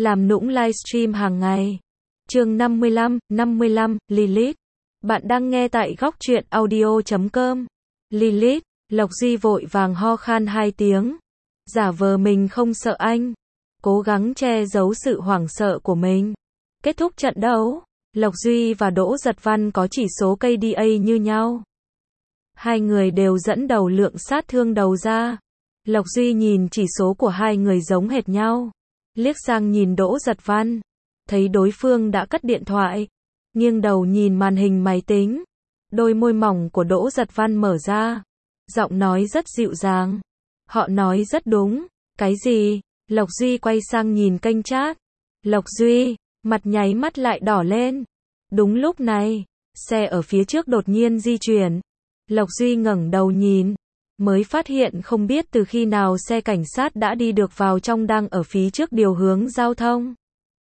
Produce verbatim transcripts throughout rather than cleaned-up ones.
làm nũng livestream hàng ngày. Chương năm mươi lăm, năm mươi lăm, Lilith. Bạn đang nghe tại góc truyện audio chấm com. Lilith, Lộc Duy vội vàng ho khan hai tiếng. Giả vờ mình không sợ anh. Cố gắng che giấu sự hoảng sợ của mình. Kết thúc trận đấu, Lộc Duy và Đỗ Giật Văn có chỉ số K D A như nhau. Hai người đều dẫn đầu lượng sát thương đầu ra. Lộc Duy nhìn chỉ số của hai người giống hệt nhau. Liếc sang nhìn Đỗ Giật Văn. Thấy đối phương đã cất điện thoại. Nghiêng đầu nhìn màn hình máy tính. Đôi môi mỏng của Đỗ Giật Văn mở ra. Giọng nói rất dịu dàng. Họ nói rất đúng. Cái gì? Lộc Duy quay sang nhìn kênh chat. Lộc Duy, mặt nháy mắt lại đỏ lên. Đúng lúc này, xe ở phía trước đột nhiên di chuyển. Lộc Duy ngẩng đầu nhìn. Mới phát hiện không biết từ khi nào xe cảnh sát đã đi được vào trong đang ở phía trước điều hướng giao thông.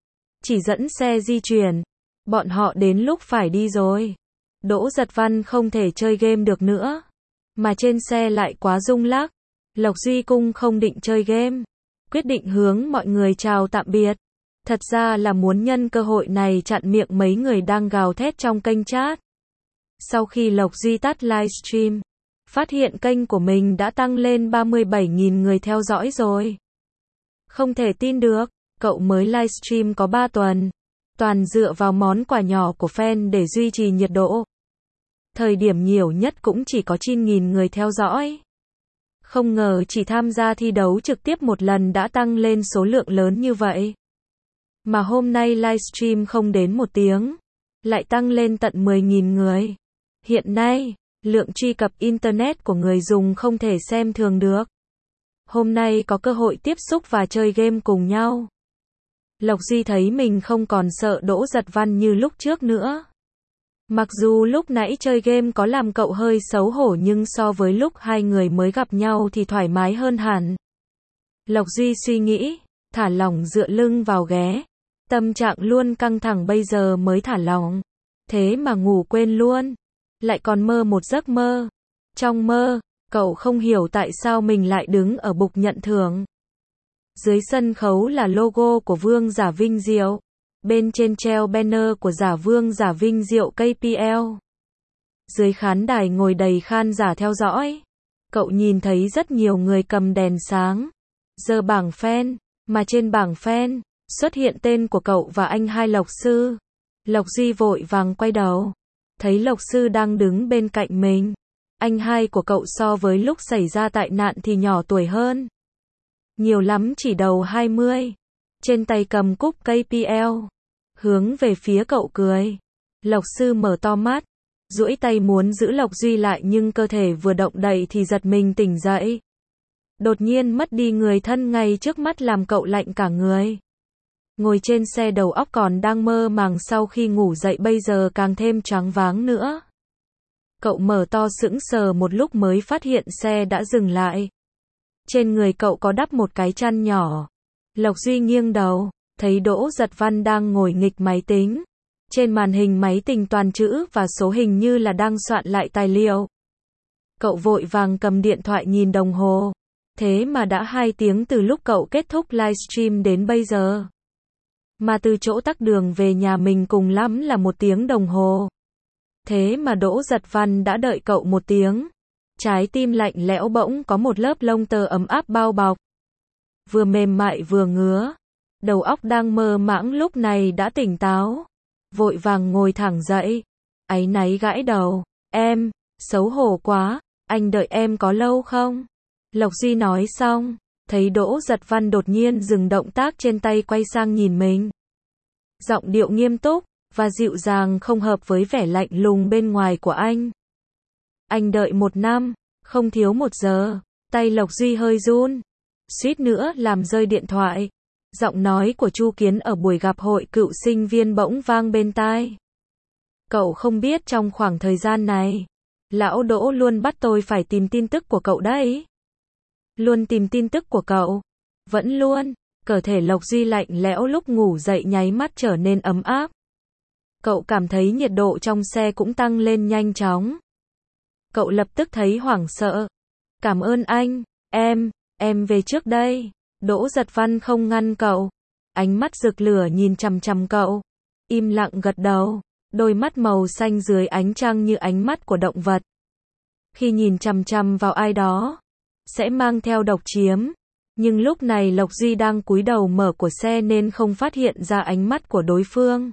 Chỉ dẫn xe di chuyển. Bọn họ đến lúc phải đi rồi. Đỗ Giật Văn không thể chơi game được nữa. Mà trên xe lại quá rung lắc. Lộc Duy cung không định chơi game. Quyết định hướng mọi người chào tạm biệt. Thật ra là muốn nhân cơ hội này chặn miệng mấy người đang gào thét trong kênh chat. Sau khi Lộc Duy tắt livestream, phát hiện kênh của mình đã tăng lên ba mươi bảy nghìn người theo dõi rồi. Không thể tin được, cậu mới livestream có ba tuần. Toàn dựa vào món quà nhỏ của fan để duy trì nhiệt độ. Thời điểm nhiều nhất cũng chỉ có chín nghìn người theo dõi. Không ngờ chỉ tham gia thi đấu trực tiếp một lần đã tăng lên số lượng lớn như vậy. Mà hôm nay livestream không đến một tiếng, lại tăng lên tận mười nghìn người. Hiện nay, lượng truy cập Internet của người dùng không thể xem thường được. Hôm nay có cơ hội tiếp xúc và chơi game cùng nhau. Lộc Duy thấy mình không còn sợ Đỗ Giật Văn như lúc trước nữa. Mặc dù lúc nãy chơi game có làm cậu hơi xấu hổ nhưng so với lúc hai người mới gặp nhau thì thoải mái hơn hẳn. Lộc Duy suy nghĩ, thả lỏng dựa lưng vào ghế. Tâm trạng luôn căng thẳng bây giờ mới thả lỏng. Thế mà ngủ quên luôn. Lại còn mơ một giấc mơ. Trong mơ, cậu không hiểu tại sao mình lại đứng ở bục nhận thưởng. Dưới sân khấu là logo của Vương Giả Vinh Diệu. Bên trên treo banner của Giả Vương Giả Vinh Diệu K P L. Dưới khán đài ngồi đầy khán giả theo dõi. Cậu nhìn thấy rất nhiều người cầm đèn sáng. Giờ bảng fan, mà trên bảng fan xuất hiện tên của cậu và anh hai Lộc Sư. Lộc Duy vội vàng quay đầu. Thấy Lộc Sư đang đứng bên cạnh mình. Anh hai của cậu so với lúc xảy ra tai nạn thì nhỏ tuổi hơn. Nhiều lắm chỉ đầu hai mươi. Trên tay cầm cúp K P L. Hướng về phía cậu cười. Lộc Sư mở to mắt. Duỗi tay muốn giữ Lộc Duy lại nhưng cơ thể vừa động đậy thì giật mình tỉnh dậy. Đột nhiên mất đi người thân ngay trước mắt làm cậu lạnh cả người. Ngồi trên xe đầu óc còn đang mơ màng sau khi ngủ dậy bây giờ càng thêm choáng váng nữa. Cậu mở to sững sờ một lúc mới phát hiện xe đã dừng lại. Trên người cậu có đắp một cái chăn nhỏ. Lộc Duy nghiêng đầu, thấy Đỗ Giật Văn đang ngồi nghịch máy tính. Trên màn hình máy tính toàn chữ và số hình như là đang soạn lại tài liệu. Cậu vội vàng cầm điện thoại nhìn đồng hồ. Thế mà đã hai tiếng từ lúc cậu kết thúc livestream đến bây giờ. Mà từ chỗ tắc đường về nhà mình cùng lắm là một tiếng đồng hồ. Thế mà Đỗ Giật Văn đã đợi cậu một tiếng. Trái tim lạnh lẽo bỗng có một lớp lông tơ ấm áp bao bọc. Vừa mềm mại vừa ngứa. Đầu óc đang mơ mãng lúc này đã tỉnh táo. Vội vàng ngồi thẳng dậy. Áy náy gãi đầu. Em, xấu hổ quá, anh đợi em có lâu không? Lộc Duy nói xong. Thấy Đỗ Giật Văn đột nhiên dừng động tác trên tay quay sang nhìn mình. Giọng điệu nghiêm túc và dịu dàng không hợp với vẻ lạnh lùng bên ngoài của anh. Anh đợi một năm, không thiếu một giờ. Tay Lộc Duy hơi run. Suýt nữa làm rơi điện thoại. Giọng nói của Chu Kiến ở buổi gặp hội cựu sinh viên bỗng vang bên tai. Cậu không biết trong khoảng thời gian này, lão Đỗ luôn bắt tôi phải tìm tin tức của cậu đấy. Luôn tìm tin tức của cậu. Vẫn luôn. Cơ thể Lộc Duy lạnh lẽo lúc ngủ dậy nháy mắt trở nên ấm áp. Cậu cảm thấy nhiệt độ trong xe cũng tăng lên nhanh chóng. Cậu lập tức thấy hoảng sợ. Cảm ơn anh, em, em về trước đây. Đỗ Giật Văn không ngăn cậu. ánh mắt rực lửa nhìn chằm chằm cậu. Im lặng gật đầu, đôi mắt màu xanh dưới ánh trăng như ánh mắt của động vật. Khi nhìn chằm chằm vào ai đó, sẽ mang theo độc chiếm. Nhưng lúc này Lộc Duy đang cúi đầu mở của xe nên không phát hiện ra ánh mắt của đối phương.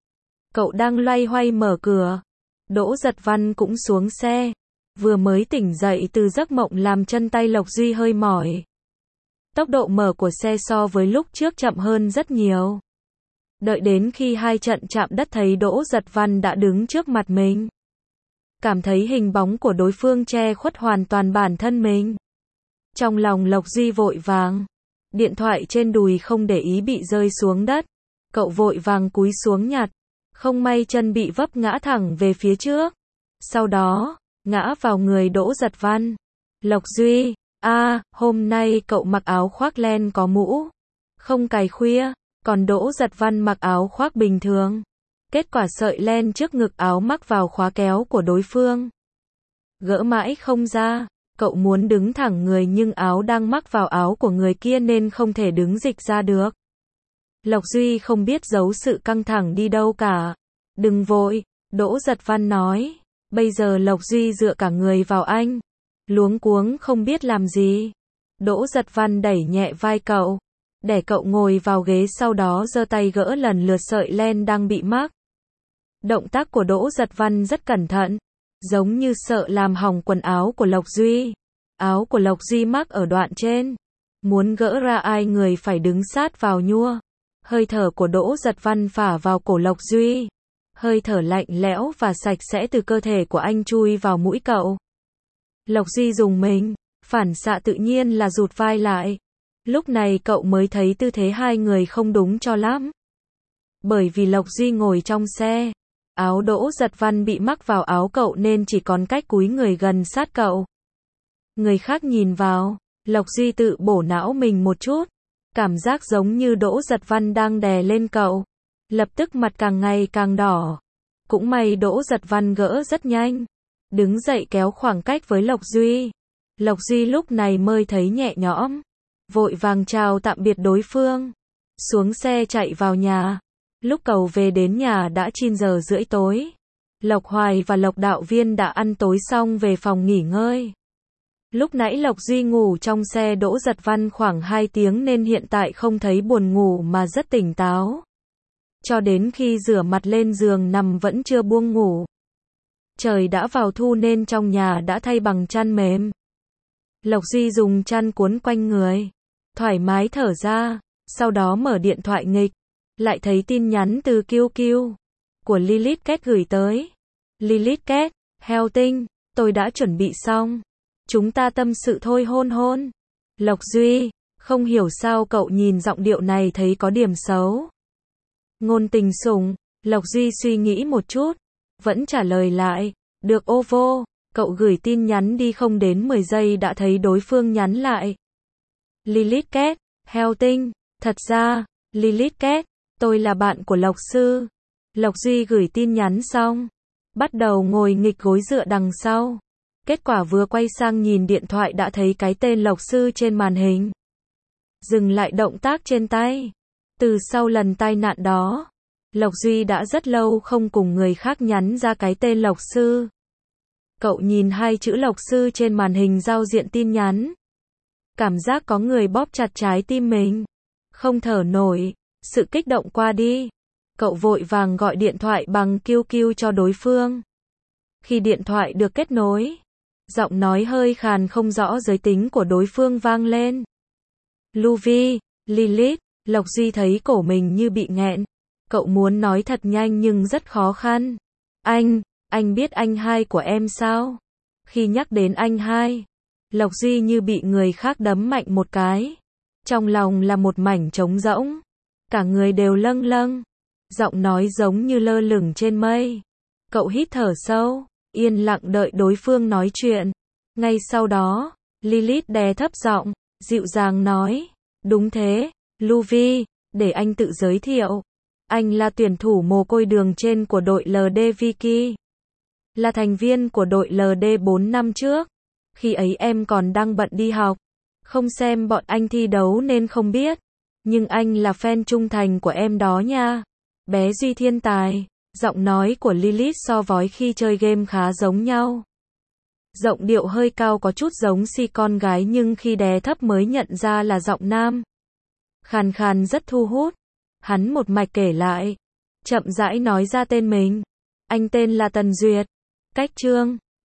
Cậu đang loay hoay mở cửa. Đỗ Giật Văn cũng xuống xe. Vừa mới tỉnh dậy từ giấc mộng làm chân tay Lộc Duy hơi mỏi. Tốc độ mở của xe so với lúc trước chậm hơn rất nhiều. Đợi đến khi hai trận chạm đất thấy Đỗ Giật Văn đã đứng trước mặt mình. Cảm thấy hình bóng của đối phương che khuất hoàn toàn bản thân mình. Trong lòng Lộc Duy vội vàng. Điện thoại trên đùi không để ý bị rơi xuống đất. Cậu vội vàng cúi xuống nhặt. Không may chân bị vấp ngã thẳng về phía trước. Sau đó, ngã vào người Đỗ Giật Văn. Lộc Duy, a à, hôm nay cậu mặc áo khoác len có mũ. Không cài khuya, còn Đỗ Giật Văn mặc áo khoác bình thường. Kết quả sợi len trước ngực áo mắc vào khóa kéo của đối phương. Gỡ mãi không ra, cậu muốn đứng thẳng người nhưng áo đang mắc vào áo của người kia nên không thể đứng dịch ra được. Lộc Duy không biết giấu sự căng thẳng đi đâu cả. Đừng vội, Đỗ Giật Văn nói. Bây giờ Lộc Duy dựa cả người vào anh. Luống cuống không biết làm gì. Đỗ Giật Văn đẩy nhẹ vai cậu. Để cậu ngồi vào ghế sau đó giơ tay gỡ lần lượt sợi len đang bị mắc. Động tác của Đỗ Giật Văn rất cẩn thận. Giống như sợ làm hỏng quần áo của Lộc Duy. Áo của Lộc Duy mắc ở đoạn trên. Muốn gỡ ra ai người phải đứng sát vào nhua. Hơi thở của Đỗ Giật Văn phả vào cổ Lộc Duy. Hơi thở lạnh lẽo và sạch sẽ từ cơ thể của anh chui vào mũi cậu. Lộc Duy rùng mình, phản xạ tự nhiên là rụt vai lại. Lúc này cậu mới thấy tư thế hai người không đúng cho lắm. Bởi vì Lộc Duy ngồi trong xe, áo Đỗ Giật Văn bị mắc vào áo cậu nên chỉ còn cách cúi người gần sát cậu. Người khác nhìn vào, Lộc Duy tự bổ não mình một chút. Cảm giác giống như Đỗ Giật Văn đang đè lên cậu. Lập tức mặt càng ngày càng đỏ. Cũng may Đỗ Giật Văn gỡ rất nhanh. Đứng dậy kéo khoảng cách với Lộc Duy. Lộc Duy lúc này mới thấy nhẹ nhõm. Vội vàng chào tạm biệt đối phương. Xuống xe chạy vào nhà. Lúc cậu về đến nhà đã chín giờ rưỡi tối. Lộc Hoài và Lộc Đạo Viên đã ăn tối xong về phòng nghỉ ngơi. Lúc nãy Lộc Duy ngủ trong xe Đỗ Giật Văn khoảng hai tiếng nên hiện tại không thấy buồn ngủ mà rất tỉnh táo. Cho đến khi rửa mặt lên giường nằm vẫn chưa buông ngủ. Trời đã vào thu nên trong nhà đã thay bằng chăn mềm. Lộc Duy dùng chăn cuốn quanh người. Thoải mái thở ra. Sau đó mở điện thoại nghịch. Lại thấy tin nhắn từ Kiêu Kiêu. Của Lilith Cat gửi tới. Lilith Cat, heo tinh, tôi đã chuẩn bị xong. Chúng ta tâm sự thôi hôn hôn. Lộc Duy, không hiểu sao cậu nhìn giọng điệu này thấy có điểm xấu. Ngôn tình sủng, Lộc Duy suy nghĩ một chút. Vẫn trả lời lại, được ô vô, cậu gửi tin nhắn đi không đến mười giây đã thấy đối phương nhắn lại. Lilith Cat, heo tinh, thật ra, Lilith Cat, tôi là bạn của Lộc Sư. Lộc Duy gửi tin nhắn xong, bắt đầu ngồi nghịch gối dựa đằng sau. Kết quả vừa quay sang nhìn điện thoại đã thấy cái tên Lộc Sư trên màn hình. Dừng lại động tác trên tay. Từ sau lần tai nạn đó, Lộc Duy đã rất lâu không cùng người khác nhắn ra cái tên Lộc Sư. Cậu nhìn hai chữ Lộc Sư trên màn hình giao diện tin nhắn. Cảm giác có người bóp chặt trái tim mình. Không thở nổi, sự kích động qua đi. Cậu vội vàng gọi điện thoại bằng Kiêu Kiêu cho đối phương. Khi điện thoại được kết nối, giọng nói hơi khàn không rõ giới tính của đối phương vang lên. Luvi, Lilith, Lộc Duy thấy cổ mình như bị nghẹn. Cậu muốn nói thật nhanh nhưng rất khó khăn. Anh, anh biết anh hai của em sao? Khi nhắc đến anh hai, Lộc Duy như bị người khác đấm mạnh một cái. Trong lòng là một mảnh trống rỗng. Cả người đều lâng lâng. Giọng nói giống như lơ lửng trên mây. Cậu hít thở sâu, yên lặng đợi đối phương nói chuyện. Ngay sau đó, Lilith đè thấp giọng, dịu dàng nói. Đúng thế, Luvi, để anh tự giới thiệu. Anh là tuyển thủ mồ côi đường trên của đội lờ đê Vicky. Là thành viên của đội lờ đê bốn năm trước. Khi ấy em còn đang bận đi học. Không xem bọn anh thi đấu nên không biết. Nhưng anh là fan trung thành của em đó nha. Bé Duy thiên tài. Giọng nói của Lilith so với khi chơi game khá giống nhau. Giọng điệu hơi cao có chút giống si con gái nhưng khi đè thấp mới nhận ra là giọng nam. Khàn khàn rất thu hút. Hắn một mạch kể lại. Chậm rãi nói ra tên mình. Anh tên là Tần Duyệt. Cách Trương.